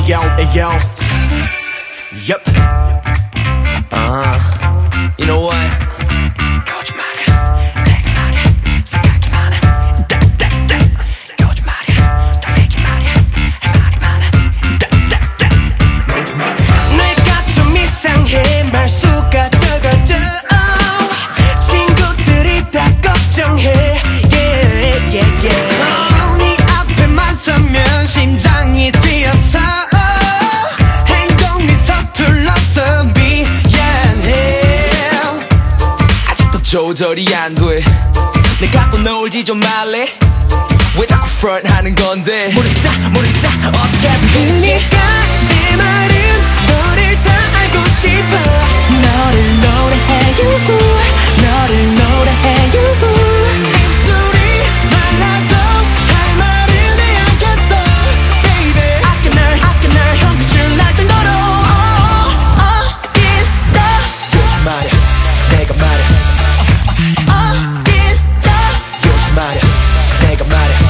Ayo, ayo. Yup. You know what? 거짓말이야 내가 말이야 생각이 많아 딱딱딱 거짓말이야 더 얘기 말이야 할 말이 많아 딱딱딱 거짓말이야 내가 좀 이상해 말수가 적어져 친구들이 다 걱정해 yeah, yeah, yeah. 네 앞에만 서면 심장이 뛰어서 행동이 서툴러서 미안해 아직도 조절이 안 돼. 내 갖고 놀지 좀 말래. 왜 자꾸 프런트하는 건데? 모르겠다 어떻게 하든 되지. 그니까 내 말은 너를 잘 알고 싶어 너를 노래해 너를 노래해 입술이 말라도 할 말을 내야겠어 baby 아껴 널 형끝을 날 정도로 어딜까 요즘 말이야 내가 말야 어딜까 요즘 말이야 내가 말야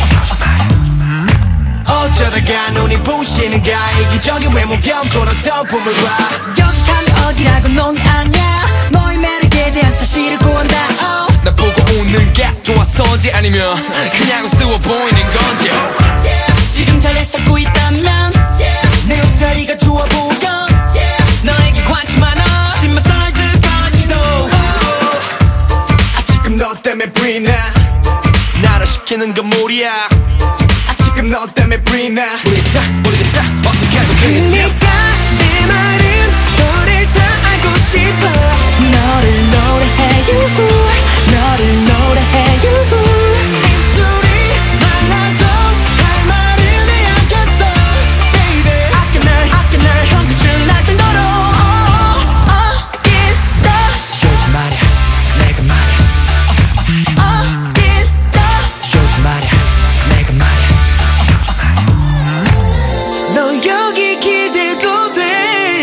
어쩌다가 눈이 부시는가 이기적인 외모 겸손한 성품을 봐 여기는 어디라고 넌 아냐 너의 매력에 대한 사실을 구한다 나 보고 웃는 게 좋아서지 아니면 그냥 우스워 보이는 건지. 지금 자리를 찾고 있다면 내 옷자리가 좋아 보여 너에게 관심 많아 신발 사이즈까지도 지금 너 때문에 불이나 나를 시키는 건 무리야. 지금 너 때문에 불이나 모르겠다 어떻게 하든 되지. 그니까 내 말은 너를 잘 알고 싶어 너를 노래해 너를 노래해 입술이 말라도 할 말을 내야겠어 baby 아껴 널 형끝을 날 정도로 어딜까 요즘 말이야 내가 말야 어딜까 요즘 말이야 내가 말야 너 여기 기대도 돼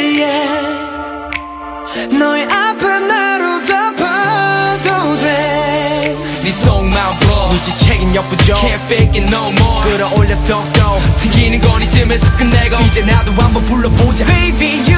yeah. 너의 앞에 나로 다 봐도 돼 네 속마음 봐. 눈치채긴 역부족 Can't fake it no more. 끌어올렸어 또 튕기는 건 이쯤에서 끝내고 이제 나도 한번 불러보자 Baby you